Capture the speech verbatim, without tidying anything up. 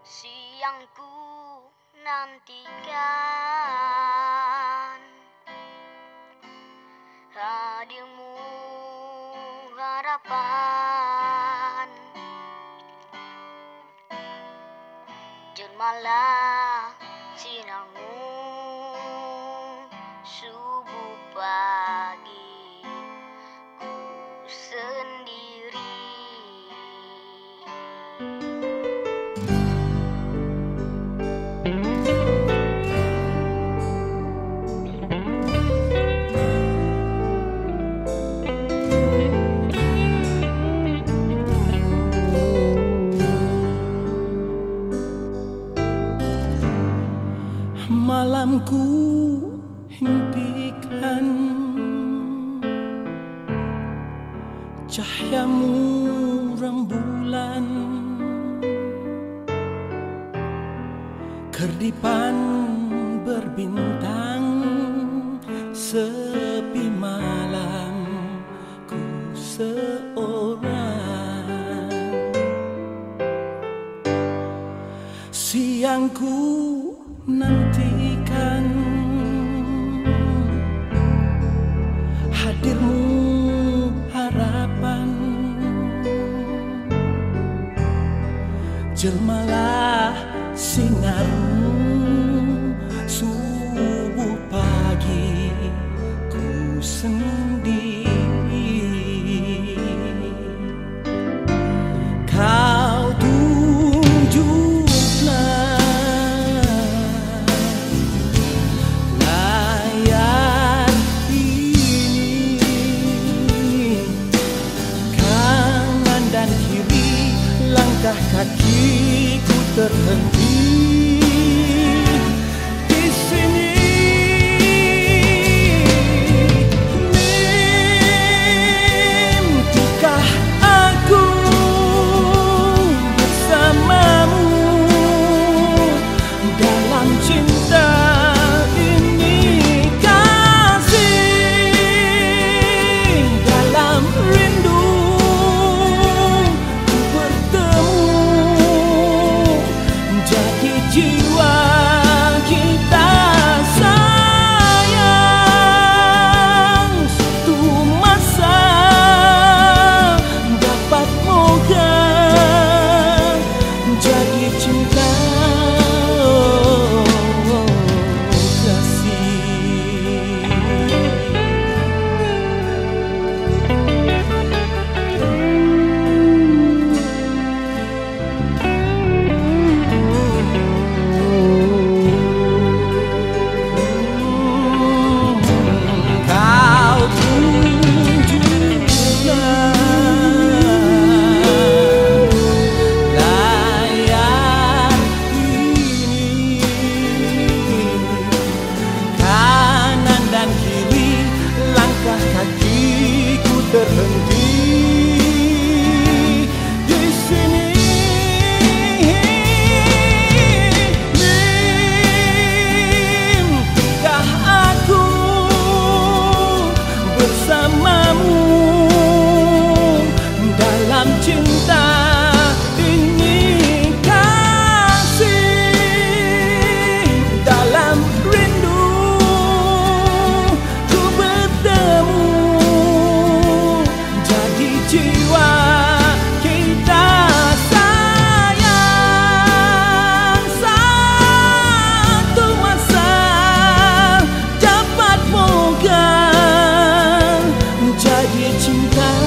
Siang ku nantikan hadirmu harapan. Jelmalah sinarmu subuh pagi ku sendiri. Malamku himpikan cahayamu rembulan, kerdipan berbintang, sepi malamku seorang. Siangku nantikan hadirmu harapan. Jelmalah sinarmu subuh pagi ku sendiri. Kau tunjuklah layar ini, kanan dan kiri langkah kakiku terhenti di sini. Mimpinkah aku bersamamu dalam cinta ini? Kasih dalam rindu ku bertemu, jadi jiwa kita sayang. Suatu masa dapat moga jadi cinta, oh, kasih. Kau tunjuklah layar ini, kanan dan kiri langkah kakiku terhenti di sini. Mimpinkah aku bersamamu dalam cinta ini? Kasih dalam rindu ku bertemu, jadi jiwa kita sayang. Satu masa dapat moga jadi cinta.